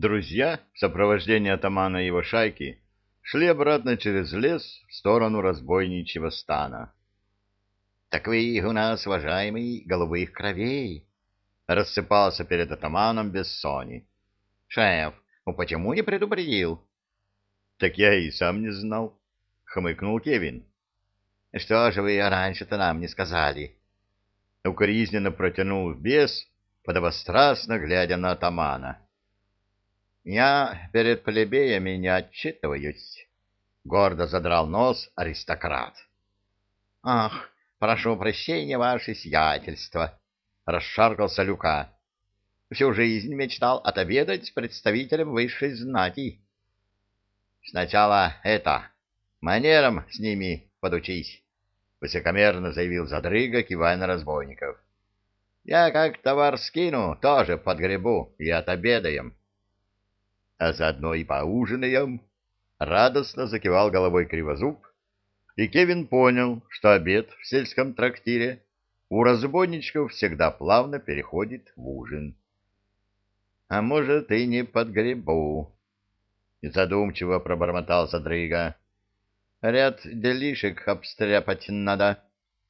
Друзья в сопровождении атамана и его шайки шли обратно через лес в сторону разбойничьего стана. — Так вы у нас, уважаемый, голубых кровей! — рассыпался перед атаманом Бессони. — Шеф, ну почему не предупредил? — Так я и сам не знал, — хмыкнул Кевин. — Что же вы раньше-то нам не сказали? Укоризненно протянул бес, подобострастно глядя на атамана. — Я перед плебеями не отчитываюсь, — гордо задрал нос аристократ. — Ах, прошу прощения, ваше сиятельство, — расшаркался Люка. — Всю жизнь мечтал отобедать с представителем высшей знати. — Сначала манерам с ними подучись, — высокомерно заявил Задрыга, кивая на разбойников. — Я как товар скину, тоже подгребу и отобедаем. — А заодно и поужинаем, — радостно закивал головой Кривозуб, и Кевин понял, что обед в сельском трактире у разбойничков всегда плавно переходит в ужин. — А может, и не подгребу, — задумчиво пробормотал Задрыга. — Ряд делишек обстряпать надо.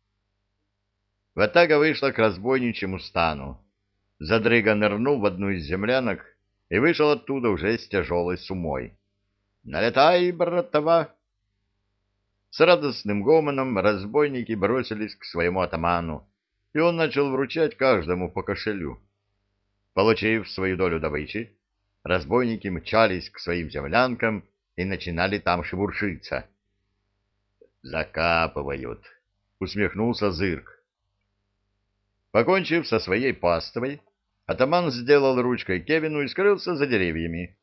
Ватага вышла к разбойничьему стану. Задрыга нырнул в одну из землянок и вышел оттуда уже с тяжелой сумой. — Налетай, братова! С радостным гомоном разбойники бросились к своему атаману, и он начал вручать каждому по кошелю. Получив свою долю добычи, разбойники мчались к своим землянкам и начинали там шебуршиться. «Закапывают», — усмехнулся Зырк. Покончив со своей паствой, атаман сделал ручкой Кевину и скрылся за деревьями.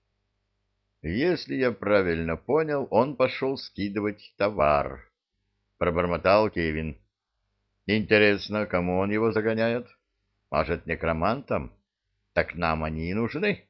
«Если я правильно понял, он пошел скидывать товар», — пробормотал Кевин. «Интересно, кому он его загоняет? Может, некромантам? Так нам они и нужны».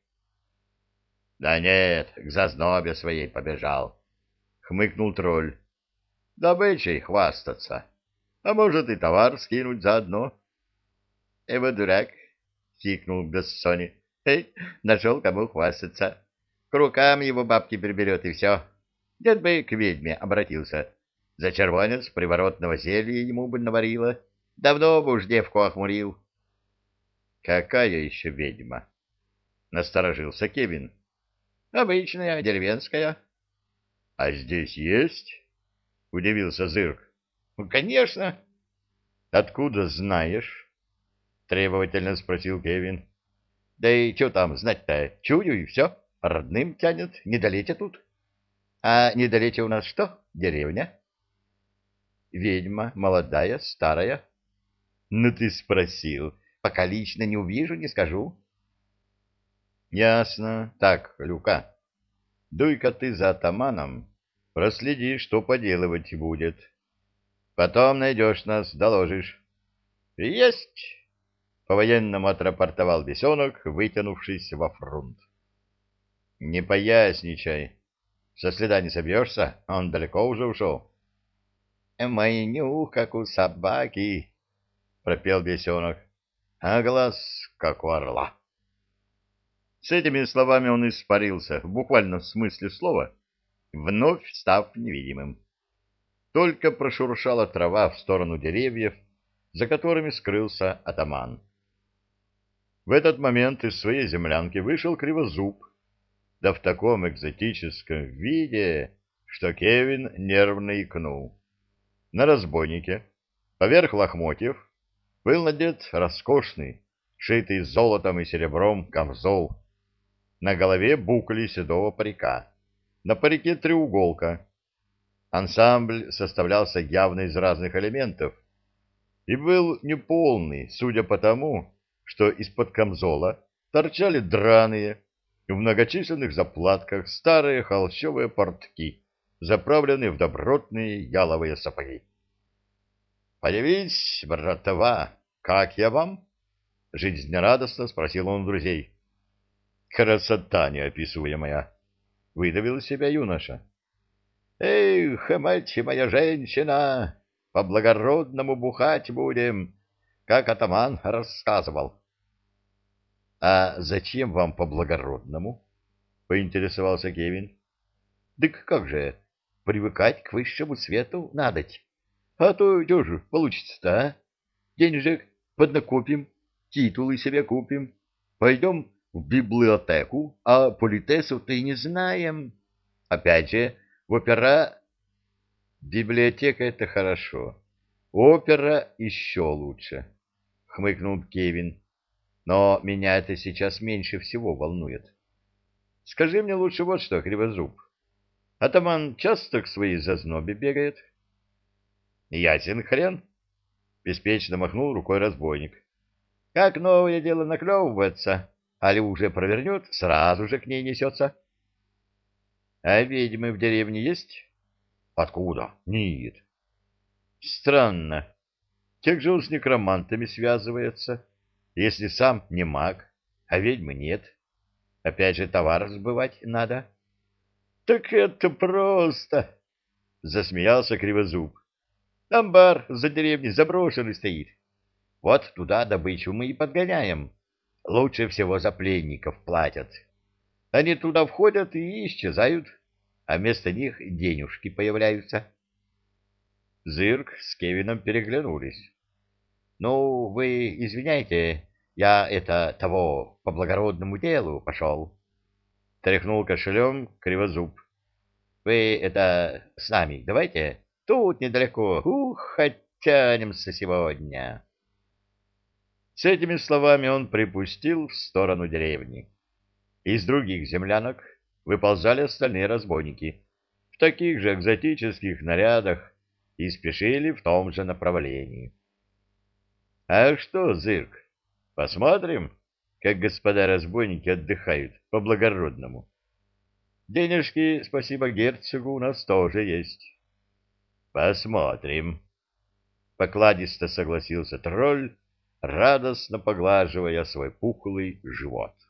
«Да нет, к зазнобе своей побежал», — хмыкнул тролль. «Добычей хвастаться, а может и товар скинуть заодно». «Эва дурак», — хикнул Бессони. «Эй, нашел кому хвастаться. К рукам его бабки приберет, и все. Дед бы к ведьме обратился. За червонец приворотного зелья ему бы наварила. Давно бы уж девку охмурил». «Какая еще ведьма?» — насторожился Кевин. «Обычная, деревенская». «А здесь есть?» — удивился Зырк. «Конечно». «Откуда знаешь?» — требовательно спросил Кевин. «Да и что там знать-то? Чую, и все. Родным тянет, недалече тут». «А недалече у нас что? Деревня?» «Ведьма, молодая, старая». «Ну ты спросил. Пока лично не увижу, не скажу». «Ясно. Так, Люка, дуй-ка ты за атаманом, проследи, что поделывать будет. Потом найдешь нас, доложишь». «Есть!» — по-военному отрапортовал бесенок, вытянувшись во фрунт. — Не поясничай. Со следа не собьешься, он далеко уже ушел. — Мой нюх, как у собаки, — пропел бесенок, — а глаз, как у орла. С этими словами он испарился, в буквальном смысле слова, вновь став невидимым. Только прошуршала трава в сторону деревьев, за которыми скрылся атаман. В этот момент из своей землянки вышел Кривозуб, да в таком экзотическом виде, что Кевин нервно икнул. На разбойнике, поверх лохмотьев, был надет роскошный, шитый золотом и серебром камзол. На голове букли седого парика, на парике треуголка. Ансамбль составлялся явно из разных элементов и был неполный, судя по тому, что из-под камзола торчали драные в многочисленных заплатках старые холщовые портки, заправленные в добротные яловые сапоги. — Появись, братова, как я вам? — жизнерадостно спросил он друзей. — Красота неописуемая! — выдавил из себя юноша. — Эх, мать моя женщина! По-благородному бухать будем, как атаман рассказывал. А зачем вам по-благородному? — поинтересовался Кевин. — Так как же, привыкать к высшему свету надоть. А то что же получится-то, а? Денежек поднакопим, титулы себе купим, пойдем в библиотеку, а политесу-то и не знаем. Опять же, в опера... Библиотека — это хорошо. Опера еще лучше, — хмыкнул Кевин. Но меня это сейчас меньше всего волнует. Скажи мне лучше вот что, Кривозуб. Атаман часто к своей зазнобе бегает? Ясен хрен, — беспечно махнул рукой разбойник. Как новое дело наклевывается, али уже провернет, сразу же к ней несется. — А ведьмы в деревне есть? — Откуда? Нет. — Странно. Как же он с некромантами связывается, если сам не маг, а ведьмы нет? Опять же товар сбывать надо. — Так это просто! — засмеялся Кривозуб. — Амбар за деревней заброшенный стоит. Вот туда добычу мы и подгоняем. Лучше всего за пленников платят. Они туда входят и исчезают, а вместо них денежки появляются. Зырк с Кевином переглянулись. — Ну, вы извиняйте, я это того по благородному делу пошел. Тряхнул кошелем Кривозуб. — Вы это с нами давайте, тут недалеко, оттянемся сегодня. С этими словами он припустил в сторону деревни. Из других землянок выползали остальные разбойники в таких же экзотических нарядах и спешили в том же направлении. — А что, Зырк, посмотрим, как господа разбойники отдыхают по-благородному? Денежки, спасибо герцогу, у нас тоже есть. — Посмотрим. Покладисто согласился тролль, радостно поглаживая свой пухлый живот.